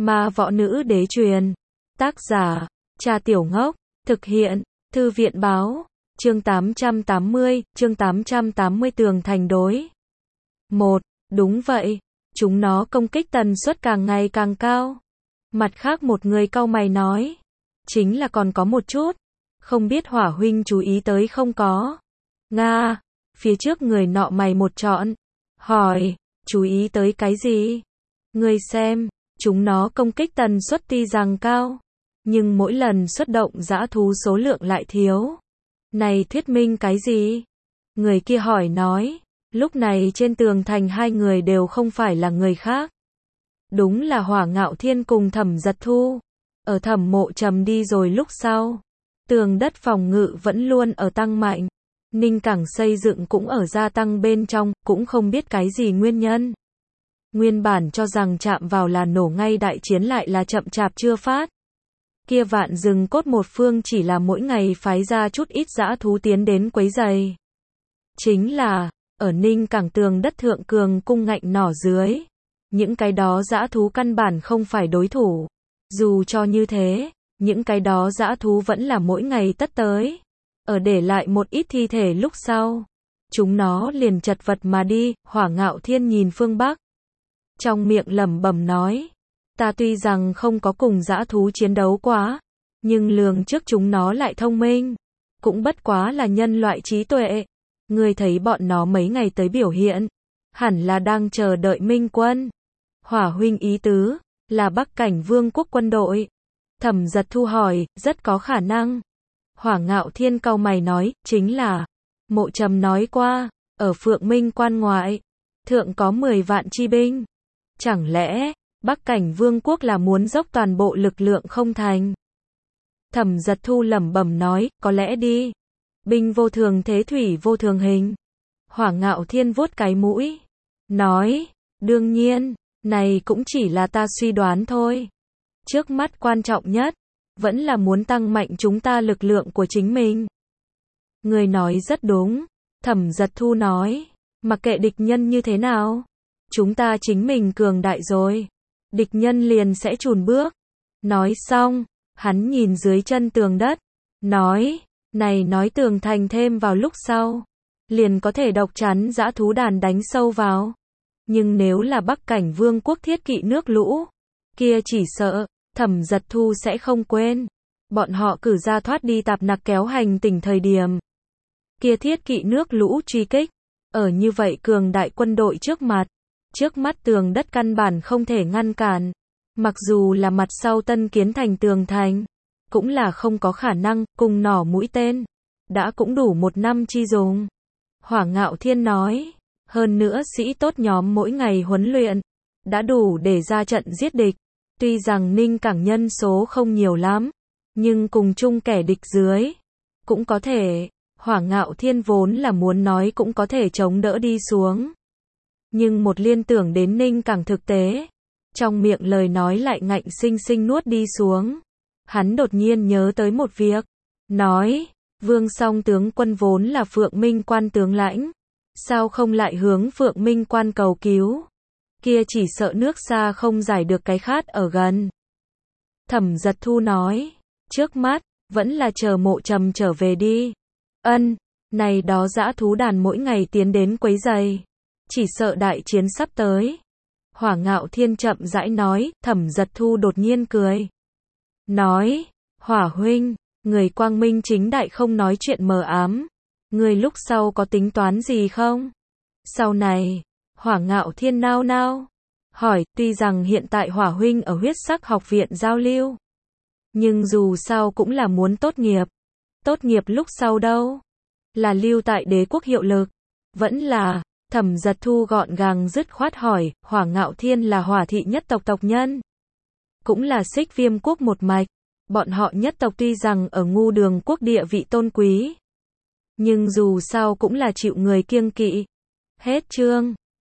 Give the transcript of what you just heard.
Ma võ nữ đế truyền. Tác giả, Cha Tiểu Ngốc. Thực hiện, Thư viện báo. Chương 880 tường thành đối. 1. Đúng vậy. Chúng nó công kích tần suất càng ngày càng cao. Mặt khác một người cau mày nói. Chính là còn có một chút. Không biết Hỏa huynh chú ý tới không có. Nga. Phía trước người nọ mày một trọn. Hỏi. Chú ý tới cái gì? Ngươi xem. Chúng nó công kích tần suất tuy rằng cao. Nhưng mỗi lần xuất động dã thú số lượng lại thiếu. Này thuyết minh cái gì? Người kia hỏi nói. Lúc này trên tường thành hai người đều không phải là người khác. Đúng là Hỏa Ngạo Thiên cùng Thẩm Giật Thu. Ở Thẩm Mộ Trầm đi rồi lúc sau. Tường đất phòng ngự vẫn luôn ở tăng mạnh. Ninh Cảng xây dựng cũng ở gia tăng bên trong, cũng không biết cái gì nguyên nhân. Nguyên bản cho rằng chạm vào là nổ ngay đại chiến lại là chậm chạp chưa phát. Kia vạn rừng cốt một phương chỉ là mỗi ngày phái ra chút ít dã thú tiến đến quấy giày. Chính là, ở Ninh Cảng tường đất thượng cường cung ngạnh nỏ dưới. Những cái đó dã thú căn bản không phải đối thủ. Dù cho như thế, những cái đó dã thú vẫn là mỗi ngày tất tới. Ở để lại một ít thi thể lúc sau. Chúng nó liền chật vật mà đi. Hỏa Ngạo Thiên nhìn phương Bắc. Trong miệng lẩm bẩm nói. Ta tuy rằng không có cùng dã thú chiến đấu quá. Nhưng lường trước chúng nó lại thông minh. Cũng bất quá là nhân loại trí tuệ. Ngươi thấy bọn nó mấy ngày tới biểu hiện. Hẳn là đang chờ đợi minh quân. Hỏa huynh ý tứ. Là Bắc Cảnh Vương quốc quân đội. Thẩm Giật Thu hỏi. Rất có khả năng. Hỏa Ngạo Thiên cau mày nói. Chính là. Mộ Trầm nói qua. Ở Phượng Minh quan ngoại. Thượng có 10 vạn chi binh. Chẳng lẽ. Bắc Cảnh Vương quốc là muốn dốc toàn bộ lực lượng không thành. Thẩm Giật Thu lẩm bẩm nói. Có lẽ đi. Binh vô thường thế thủy vô thường hình. Hỏa Ngạo Thiên vuốt cái mũi. Nói. Đương nhiên. Này cũng chỉ là ta suy đoán thôi. Trước mắt quan trọng nhất. Vẫn là muốn tăng mạnh chúng ta lực lượng của chính mình. Người nói rất đúng. Thẩm Giật Thu nói. Mặc kệ địch nhân như thế nào. Chúng ta chính mình cường đại rồi. Địch nhân liền sẽ chùn bước. Nói xong. Hắn nhìn dưới chân tường đất. Nói. Này nói tường thành thêm vào lúc sau. Liền có thể độc chắn dã thú đàn đánh sâu vào. Nhưng nếu là Bắc Cảnh Vương quốc thiết kỵ nước lũ. Kia chỉ sợ. Thẩm Giật Thu sẽ không quên. Bọn họ cử ra thoát đi tạp nặc kéo hành tỉnh thời điểm. Kia thiết kỵ nước lũ truy kích. Ở như vậy cường đại quân đội trước mặt. Trước mắt tường đất căn bản không thể ngăn cản. Mặc dù là mặt sau tân kiến thành tường thành. Cũng là không có khả năng, cùng nỏ mũi tên. Đã cũng đủ 1 năm chi dùng. Hỏa Ngạo Thiên nói. Hơn nữa sĩ tốt nhóm mỗi ngày huấn luyện. Đã đủ để ra trận giết địch. Tuy rằng Ninh Cảng nhân số không nhiều lắm. Nhưng cùng chung kẻ địch dưới. Cũng có thể. Hỏa Ngạo Thiên vốn là muốn nói cũng có thể chống đỡ đi xuống. Nhưng một liên tưởng đến Ninh Cảng thực tế. Trong miệng lời nói lại ngạnh sinh sinh nuốt đi xuống. Hắn đột nhiên nhớ tới một việc. Nói. Vương Song tướng quân vốn là Phượng Minh quan tướng lãnh. Sao không lại hướng Phượng Minh quan cầu cứu? Kia chỉ sợ nước xa không giải được cái khát ở gần. Thẩm Giật Thu nói. Trước mắt. Vẫn là chờ Mộ Trầm trở về đi. Ân. Này đó dã thú đàn mỗi ngày tiến đến quấy giày. Chỉ sợ đại chiến sắp tới. Hỏa Ngạo Thiên chậm rãi nói. Thẩm Giật Thu đột nhiên cười. Nói. Hỏa huynh. Người quang minh chính đại không nói chuyện mờ ám. Người lúc sau có tính toán gì không? Sau này. Hỏa Ngạo Thiên nao nao. Hỏi. Tuy rằng hiện tại Hỏa huynh ở huyết sắc học viện giao lưu. Nhưng dù sao cũng là muốn tốt nghiệp. Tốt nghiệp lúc sau đâu? Là lưu tại đế quốc hiệu lực. Vẫn là. Thẩm Giật Thu gọn gàng dứt khoát hỏi. Hỏa Ngạo Thiên là Hỏa thị nhất tộc tộc nhân. Cũng là Xích Viêm quốc một mạch. Bọn họ nhất tộc tuy rằng ở Ngu Đường quốc địa vị tôn quý. Nhưng dù sao cũng là chịu người kiêng kỵ. Hết chương.